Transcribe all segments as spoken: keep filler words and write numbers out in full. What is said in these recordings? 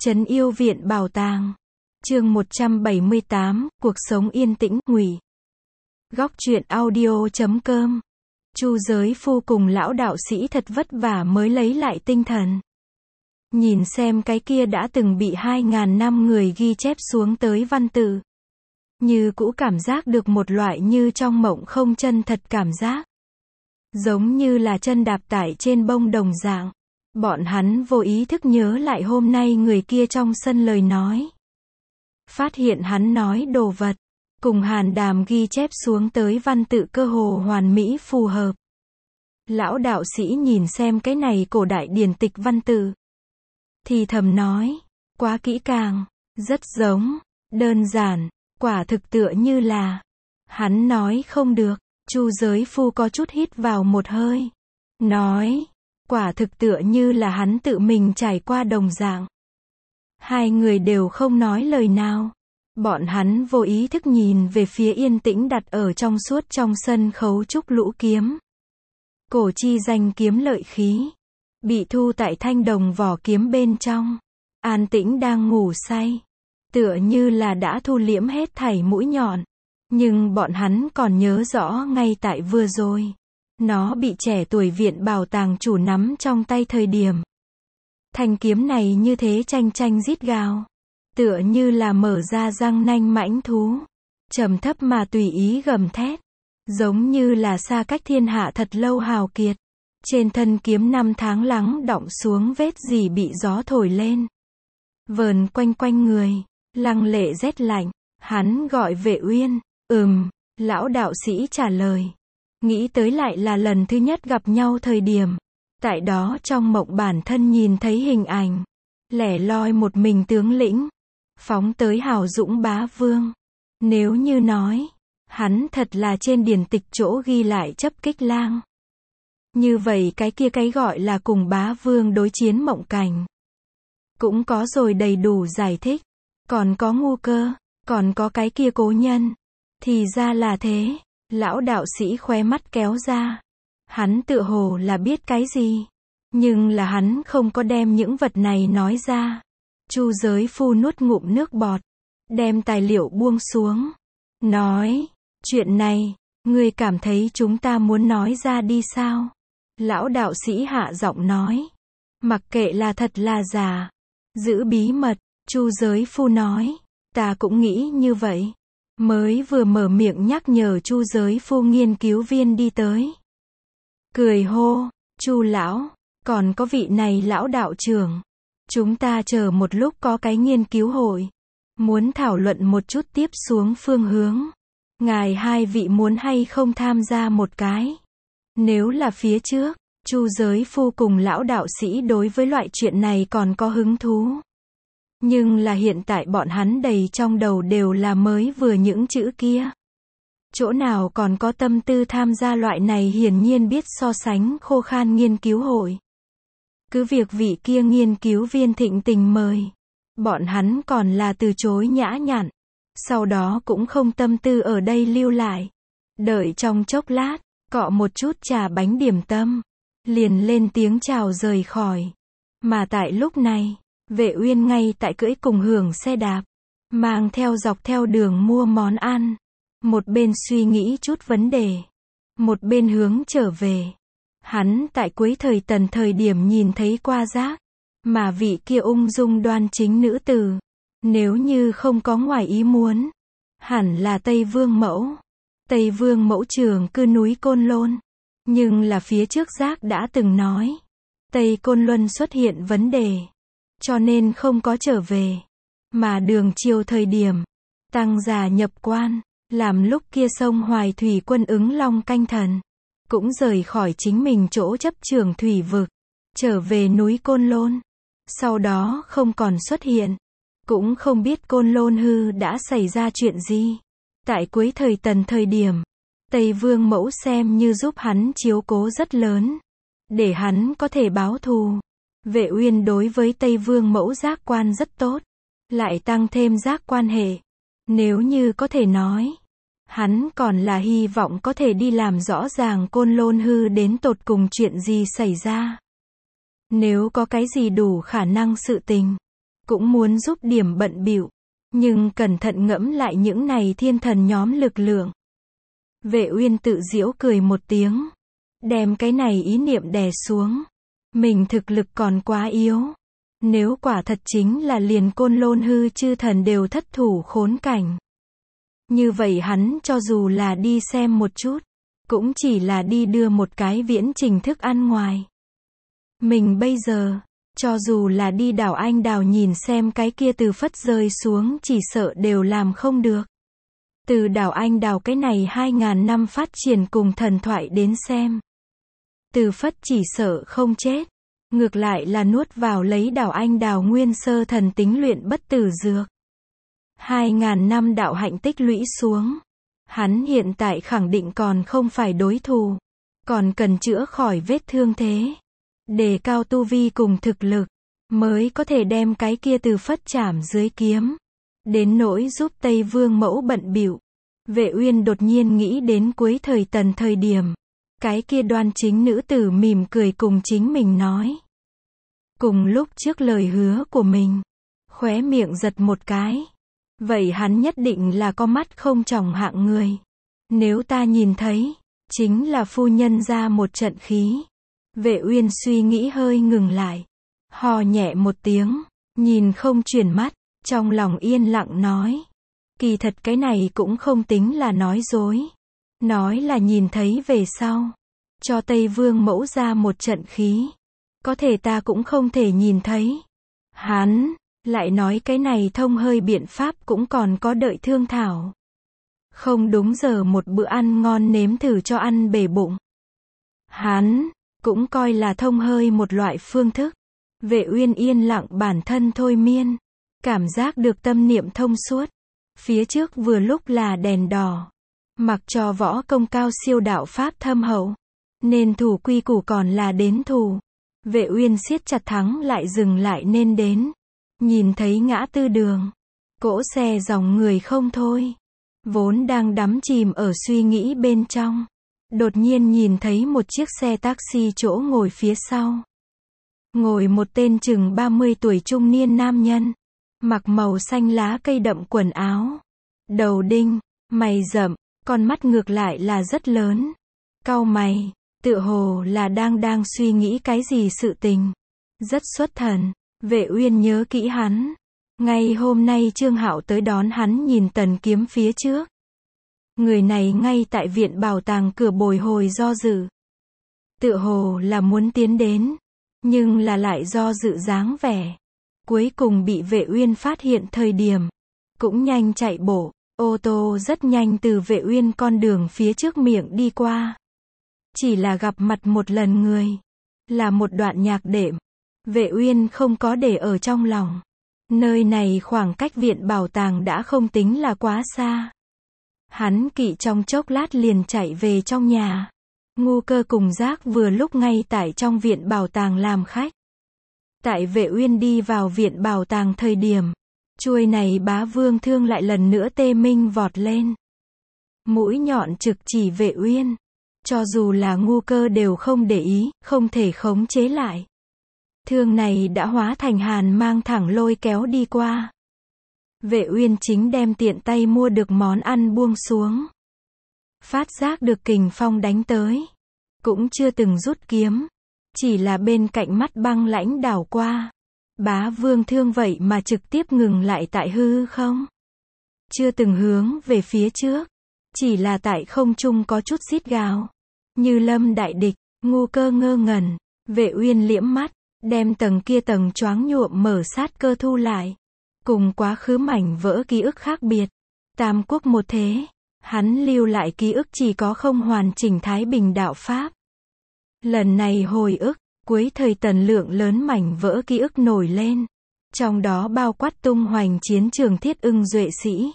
Trấn Yêu Viện Bảo Tàng. Chương một trăm bảy mươi tám, Cuộc sống yên tĩnh, Ngụy. Góc truyện audio chấm com. Chu Giới Phu cùng lão đạo sĩ thật vất vả mới lấy lại tinh thần. Nhìn xem cái kia đã từng bị hai ngàn năm người ghi chép xuống tới văn tự. Như cũ cảm giác được một loại như trong mộng không chân thật cảm giác. Giống như là chân đạp tải trên bông đồng dạng. Bọn hắn vô ý thức nhớ lại hôm nay người kia trong sân lời nói. Phát hiện hắn nói đồ vật, cùng Hàn Đàm ghi chép xuống tới văn tự cơ hồ hoàn mỹ phù hợp. Lão đạo sĩ nhìn xem cái này cổ đại điển tịch văn tự. Thì thầm nói, quá kỹ càng, rất giống, đơn giản, quả thực tựa như là. Hắn nói không được, Chu Giới Phu có chút hít vào một hơi. Nói, quả thực tựa như là hắn tự mình trải qua đồng dạng. Hai người đều không nói lời nào. Bọn hắn vô ý thức nhìn về phía yên tĩnh đặt ở trong suốt trong sân khấu trúc lũ kiếm. Cổ chi danh kiếm lợi khí. Bị thu tại thanh đồng vỏ kiếm bên trong. An tĩnh đang ngủ say. Tựa như là đã thu liễm hết thảy mũi nhọn. Nhưng bọn hắn còn nhớ rõ ngay tại vừa rồi. Nó bị trẻ tuổi viện bảo tàng chủ nắm trong tay thời điểm. Thanh kiếm này như thế chanh chanh rít gào. Tựa như là mở ra răng nanh mãnh thú. Trầm thấp mà tùy ý gầm thét. Giống như là xa cách thiên hạ thật lâu hào kiệt. Trên thân kiếm năm tháng lắng đọng xuống vết gì bị gió thổi lên. Vờn quanh quanh người. Lăng lệ rét lạnh. Hắn gọi Vệ Uyên. Ừm, lão đạo sĩ trả lời. Nghĩ tới lại là lần thứ nhất gặp nhau thời điểm. Tại đó trong mộng bản thân nhìn thấy hình ảnh. Lẻ loi một mình tướng lĩnh. Phóng tới hào dũng bá vương. Nếu như nói. Hắn thật là trên điển tịch chỗ ghi lại chấp kích lang. Như vậy cái kia cái gọi là cùng bá vương đối chiến mộng cảnh. Cũng có rồi đầy đủ giải thích. Còn có ngu cơ. Còn có cái kia cố nhân. Thì ra là thế. Lão đạo sĩ khóe mắt kéo ra. Hắn tựa hồ là biết cái gì. Nhưng là hắn không có đem những vật này nói ra. Chu Giới Phu nuốt ngụm nước bọt. Đem tài liệu buông xuống. Nói. Chuyện này. Ngươi cảm thấy chúng ta muốn nói ra đi sao? Lão đạo sĩ hạ giọng nói. Mặc kệ là thật là giả. Giữ bí mật. Chu Giới Phu nói. Ta cũng nghĩ như vậy. Mới vừa mở miệng nhắc nhở Chu Giới Phu nghiên cứu viên đi tới. Cười hô, Chu lão, còn có vị này lão đạo trưởng. Chúng ta chờ một lúc có cái nghiên cứu hội. Muốn thảo luận một chút tiếp xuống phương hướng. Ngài hai vị muốn hay không tham gia một cái. Nếu là phía trước, Chu Giới Phu cùng lão đạo sĩ đối với loại chuyện này còn có hứng thú. Nhưng là hiện tại bọn hắn đầy trong đầu đều là mới vừa những chữ kia. Chỗ nào còn có tâm tư tham gia loại này hiển nhiên biết so sánh khô khan nghiên cứu hội. Cứ việc vị kia nghiên cứu viên thịnh tình mời. Bọn hắn còn là từ chối nhã nhặn. Sau đó cũng không tâm tư ở đây lưu lại. Đợi trong chốc lát, cọ một chút trà bánh điểm tâm. Liền lên tiếng chào rời khỏi. Mà tại lúc này, Vệ Uyên ngay tại cưỡi cùng hưởng xe đạp. Mang theo dọc theo đường mua món ăn. Một bên suy nghĩ chút vấn đề. Một bên hướng trở về. Hắn tại cuối thời Tần thời điểm nhìn thấy qua giác. Mà vị kia ung dung đoan chính nữ tử. Nếu như không có ngoài ý muốn. Hẳn là Tây Vương Mẫu. Tây Vương Mẫu trường cư núi Côn Lôn. Nhưng là phía trước giác đã từng nói. Tây Côn Luân xuất hiện vấn đề. Cho nên không có trở về. Mà đường chiều thời điểm. Tăng già nhập quan. Làm lúc kia sông Hoài Thủy quân ứng Long canh thần. Cũng rời khỏi chính mình chỗ chấp trường thủy vực. Trở về núi Côn Lôn. Sau đó không còn xuất hiện. Cũng không biết Côn Lôn hư đã xảy ra chuyện gì. Tại cuối thời Tần thời điểm. Tây Vương Mẫu xem như giúp hắn chiếu cố rất lớn. Để hắn có thể báo thù. Vệ Uyên đối với Tây Vương Mẫu giác quan rất tốt. Lại tăng thêm giác quan hệ. Nếu như có thể nói. Hắn còn là hy vọng có thể đi làm rõ ràng Côn Lôn hư đến tột cùng chuyện gì xảy ra. Nếu có cái gì đủ khả năng sự tình. cũng muốn giúp điểm bận bịu, nhưng cẩn thận ngẫm lại những này thiên thần nhóm lực lượng. Vệ Uyên tự giễu cười một tiếng, đem cái này ý niệm đè xuống. Mình thực lực còn quá yếu. Nếu quả thật chính là liền Côn Lôn hư chư thần đều thất thủ khốn cảnh. Như vậy hắn cho dù là đi xem một chút, cũng chỉ là đi đưa một cái viễn trình thức ăn ngoài. Mình bây giờ, cho dù là đi đảo Anh Đào nhìn xem cái kia từ phất rơi xuống chỉ sợ đều làm không được. Từ đảo Anh Đào cái này hai ngàn năm phát triển cùng thần thoại đến xem. Từ phất chỉ sợ không chết. Ngược lại là nuốt vào lấy đảo Anh Đào nguyên sơ thần tính luyện bất tử dược. Hai ngàn năm đạo hạnh tích lũy xuống. Hắn hiện tại khẳng định còn không phải đối thủ. Còn cần chữa khỏi vết thương thế. Đề cao tu vi cùng thực lực. Mới có thể đem cái kia từ phất chảm dưới kiếm. Đến nỗi giúp Tây Vương mẫu bận bịu. Vệ Uyên đột nhiên nghĩ đến cuối thời Tần thời điểm. Cái kia đoan chính nữ tử mỉm cười cùng chính mình nói. Cùng lúc trước lời hứa của mình. Khóe miệng giật một cái. Vậy hắn nhất định là có mắt không tròng hạng người. Nếu ta nhìn thấy, chính là phu nhân ra một trận khí. Vệ Uyên suy nghĩ hơi ngừng lại. Hò nhẹ một tiếng, nhìn không chuyển mắt, trong lòng yên lặng nói. Kỳ thật cái này cũng không tính là nói dối. Nói là nhìn thấy về sau. Cho Tây Vương mẫu ra một trận khí. Có thể ta cũng không thể nhìn thấy. Hắn, lại nói cái này thông hơi biện pháp cũng còn có đợi thương thảo. Không đúng giờ một bữa ăn ngon nếm thử cho ăn bể bụng. Hắn, cũng coi là thông hơi một loại phương thức. Vệ Uyên yên lặng bản thân thôi miên. Cảm giác được tâm niệm thông suốt. Phía trước vừa lúc là đèn đỏ. Mặc cho võ công cao siêu đạo pháp thâm hậu. Nên thủ quy củ còn là đến thủ. Vệ Uyên siết chặt thắng lại dừng lại nên đến. Nhìn thấy ngã tư đường. Cỗ xe dòng người không thôi. Vốn đang đắm chìm ở suy nghĩ bên trong. Đột nhiên nhìn thấy một chiếc xe taxi chỗ ngồi phía sau. Ngồi một tên chừng ba mươi tuổi trung niên nam nhân. Mặc màu xanh lá cây đậm quần áo. Đầu đinh, mày rậm, con mắt ngược lại là rất lớn. Cau mày, tựa hồ là đang đang suy nghĩ cái gì sự tình. Rất xuất thần. Vệ Uyên nhớ kỹ hắn. Ngay hôm nay Trương Hạo tới đón hắn nhìn Tần Kiếm phía trước. Người này ngay tại viện bảo tàng cửa bồi hồi do dự. Tựa hồ là muốn tiến đến. Nhưng là lại do dự dáng vẻ. Cuối cùng bị Vệ Uyên phát hiện thời điểm. Cũng nhanh chạy bộ. Ô tô rất nhanh từ Vệ Uyên con đường phía trước miệng đi qua. Chỉ là gặp mặt một lần người. Là một đoạn nhạc đệm. Vệ Uyên không có để ở trong lòng. Nơi này khoảng cách viện bảo tàng đã không tính là quá xa. Hắn kỵ trong chốc lát liền chạy về trong nhà. Ngu Cơ cùng Giác vừa lúc ngay tại trong viện bảo tàng làm khách. Tại Vệ Uyên đi vào viện bảo tàng thời điểm. Chuôi này bá vương thương lại lần nữa tê minh vọt lên. Mũi nhọn trực chỉ Vệ Uyên. Cho dù là Ngu Cơ đều không để ý, không thể khống chế lại. Thương này đã hóa thành hàn mang thẳng lôi kéo đi qua. Vệ Uyên chính đem tiện tay mua được món ăn buông xuống. Phát giác được kình phong đánh tới. Cũng chưa từng rút kiếm. Chỉ là bên cạnh mắt băng lãnh đảo qua. Bá vương thương vậy mà trực tiếp ngừng lại tại hư không. Chưa từng hướng về phía trước. Chỉ là tại không trung có chút rít gào. Như lâm đại địch, Ngu Cơ ngơ ngẩn. Vệ Uyên liễm mắt. Đem tầng kia tầng choáng nhuộm mở sát cơ thu lại. Cùng quá khứ mảnh vỡ ký ức khác biệt. Tam quốc một thế. Hắn lưu lại ký ức chỉ có không hoàn chỉnh Thái Bình đạo Pháp. Lần này hồi ức, cuối thời Tần lượng lớn mảnh vỡ ký ức nổi lên. Trong đó bao quát tung hoành chiến trường Thiết Ưng duệ sĩ.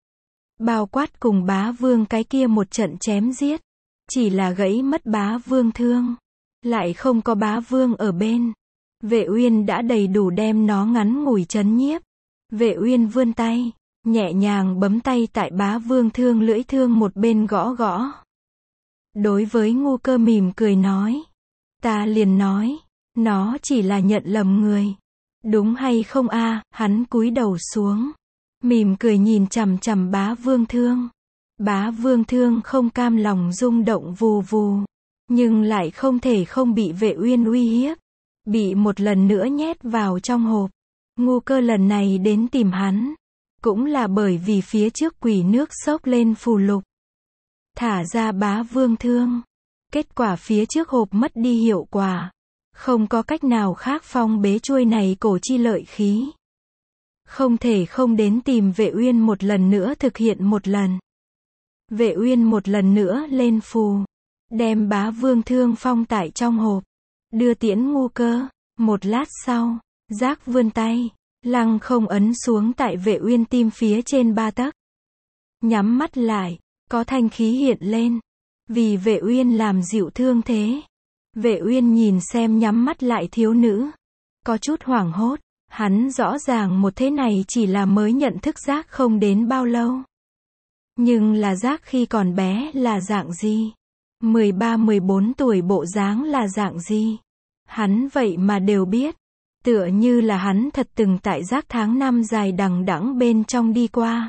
Bao quát cùng bá vương cái kia một trận chém giết. Chỉ là gãy mất bá vương thương. Lại không có bá vương ở bên. Vệ Uyên đã đầy đủ đem nó ngắn ngủi chấn nhiếp. Vệ Uyên vươn tay, nhẹ nhàng bấm tay tại bá vương thương lưỡi thương một bên gõ gõ. Đối với Ngu Cơ mỉm cười nói. Ta liền nói, nó chỉ là nhận lầm người. Đúng hay không a? Hắn cúi đầu xuống, mỉm cười nhìn chằm chằm Bá Vương Thương. Bá Vương Thương không cam lòng rung động vù vù, nhưng lại không thể không bị Vệ Uyên uy hiếp, bị một lần nữa nhét vào trong hộp. Ngu Cơ lần này đến tìm hắn, cũng là bởi vì phía trước quỷ nước xốc lên phù lục, thả ra Bá Vương Thương. Kết quả phía trước hộp mất đi hiệu quả, không có cách nào khác phong bế chuôi này cổ chi lợi khí. Không thể không đến tìm Vệ Uyên một lần nữa thực hiện một lần. Vệ Uyên một lần nữa lên phù, đem Bá Vương Thương phong tại trong hộp, đưa tiễn Ngu Cơ. Một lát sau, giác vươn tay, lăng không ấn xuống tại Vệ Uyên tim phía trên ba tấc. Nhắm mắt lại, có thanh khí hiện lên, vì Vệ Uyên làm dịu thương thế. Vệ Uyên nhìn xem nhắm mắt lại thiếu nữ, có chút hoảng hốt. Hắn rõ ràng một thế này chỉ là mới nhận thức giác không đến bao lâu. Nhưng là giác khi còn bé là dạng gì? mười ba mười bốn tuổi bộ dáng là dạng gì? Hắn vậy mà đều biết. Tựa như là hắn thật từng tại giác tháng năm dài đằng đẵng bên trong đi qua.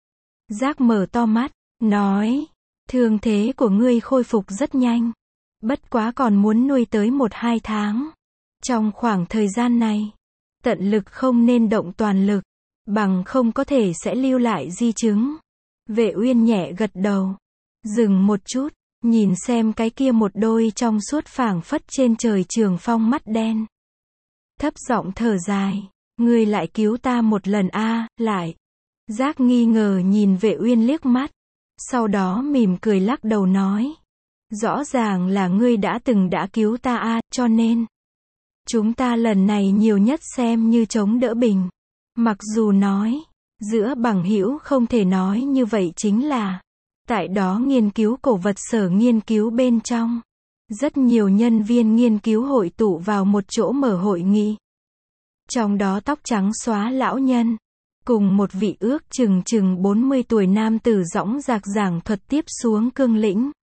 Giác mở to mắt, nói, thương thế của ngươi khôi phục rất nhanh. Bất quá còn muốn nuôi tới một hai tháng. Trong khoảng thời gian này, tận lực không nên động toàn lực, bằng không có thể sẽ lưu lại di chứng. Vệ Uyên nhẹ gật đầu, dừng một chút, nhìn xem cái kia một đôi trong suốt phảng phất trên trời trường phong mắt đen. Thấp giọng thở dài, ngươi lại cứu ta một lần a, à, lại. Giác nghi ngờ nhìn Vệ Uyên liếc mắt, sau đó mỉm cười lắc đầu nói, rõ ràng là ngươi đã từng đã cứu ta a, à, cho nên chúng ta lần này nhiều nhất xem như chống đỡ bình. Mặc dù nói, giữa bằng hữu không thể nói như vậy chính là, tại đó nghiên cứu cổ vật sở nghiên cứu bên trong. Rất nhiều nhân viên nghiên cứu hội tụ vào một chỗ mở hội nghị. Trong đó tóc trắng xóa lão nhân, cùng một vị ước chừng chừng bốn mươi tuổi nam tử dõng dạc giảng thuật tiếp xuống cương lĩnh.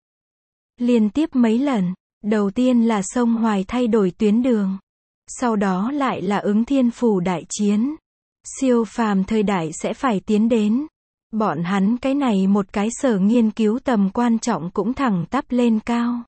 Liên tiếp mấy lần, đầu tiên là sông Hoài thay đổi tuyến đường. Sau đó lại là ứng thiên phủ đại chiến. Siêu phàm thời đại sẽ phải tiến đến. Bọn hắn cái này một cái sở nghiên cứu tầm quan trọng cũng thẳng tắp lên cao.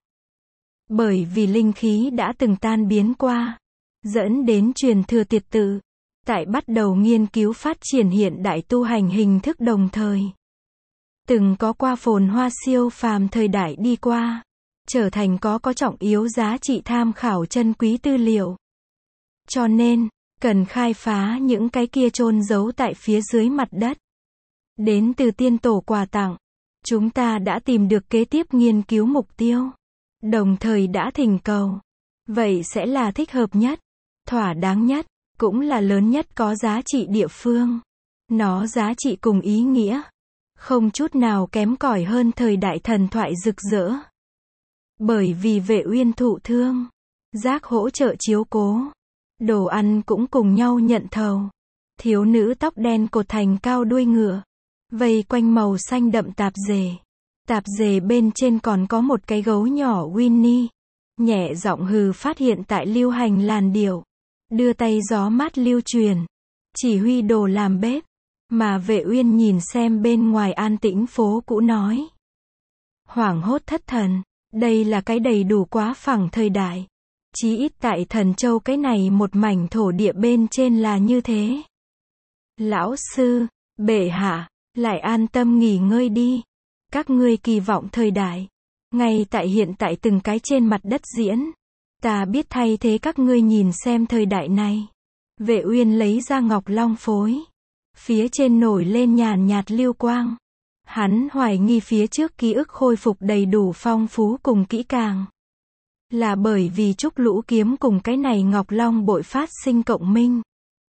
Bởi vì linh khí đã từng tan biến qua, dẫn đến truyền thừa tiệt tự. Tại bắt đầu nghiên cứu phát triển hiện đại tu hành hình thức đồng thời. Từng có qua phồn hoa siêu phàm thời đại đi qua, trở thành có có trọng yếu giá trị tham khảo chân quý tư liệu. Cho nên, cần khai phá những cái kia chôn giấu tại phía dưới mặt đất. Đến từ tiên tổ quà tặng, chúng ta đã tìm được kế tiếp nghiên cứu mục tiêu. Đồng thời đã thỉnh cầu. Vậy sẽ là thích hợp nhất, thỏa đáng nhất, cũng là lớn nhất có giá trị địa phương. Nó giá trị cùng ý nghĩa, không chút nào kém cỏi hơn thời đại thần thoại rực rỡ. Bởi vì Vệ Uyên thụ thương, giác hỗ trợ chiếu cố. Đồ ăn cũng cùng nhau nhận thầu. Thiếu nữ tóc đen cột thành cao đuôi ngựa, vây quanh màu xanh đậm tạp dề. Tạp dề bên trên còn có một cái gấu nhỏ Winnie. Nhẹ giọng hừ phát hiện tại lưu hành làn điệu. Đưa tay gió mát lưu truyền. Chỉ huy đồ làm bếp. Mà Vệ Uyên nhìn xem bên ngoài an tĩnh phố cũ nói. Hoảng hốt thất thần. Đây là cái đầy đủ quá phẳng thời đại. Chí ít tại Thần Châu cái này một mảnh thổ địa bên trên là như thế. Lão sư, bệ hạ, lại an tâm nghỉ ngơi đi. Các ngươi kỳ vọng thời đại, ngay tại hiện tại từng cái trên mặt đất diễn. Ta biết thay thế các ngươi nhìn xem thời đại này. Vệ Uyên lấy ra ngọc long phối. Phía trên nổi lên nhàn nhạt lưu quang. Hắn hoài nghi phía trước ký ức khôi phục đầy đủ phong phú cùng kỹ càng. Là bởi vì trúc lũ kiếm cùng cái này ngọc long bội phát sinh cộng minh.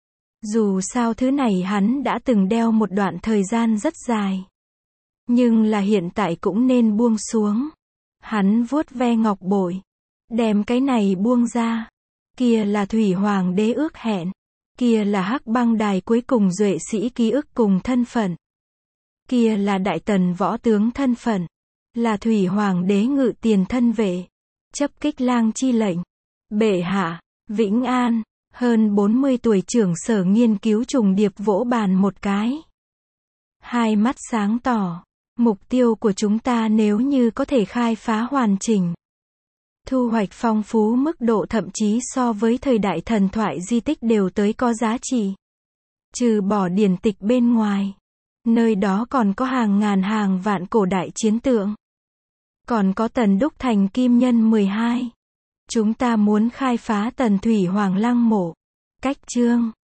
Dù sao thứ này hắn đã từng đeo một đoạn thời gian rất dài. Nhưng là hiện tại cũng nên buông xuống. Hắn vuốt ve ngọc bội. Đem cái này buông ra. Kia là Thủy Hoàng đế ước hẹn. Kia là Hắc Băng Đài cuối cùng duệ sĩ ký ức cùng thân phận. Kia là Đại Tần võ tướng thân phận. Là Thủy Hoàng đế ngự tiền thân vệ. Chấp kích lang chi lệnh. Bệ hạ, Vĩnh An, Hơn bốn mươi tuổi trưởng sở nghiên cứu trùng điệp vỗ bàn một cái. Hai mắt sáng tỏ. Mục tiêu của chúng ta nếu như có thể khai phá hoàn chỉnh, thu hoạch phong phú mức độ thậm chí so với thời đại thần thoại di tích đều tới có giá trị. Trừ bỏ điển tịch bên ngoài, nơi đó còn có hàng ngàn hàng vạn cổ đại chiến tượng. Còn có Tần Đúc Thành Kim Nhân mười hai. Chúng ta muốn khai phá Tần Thủy Hoàng Lăng Mộ. Cách chương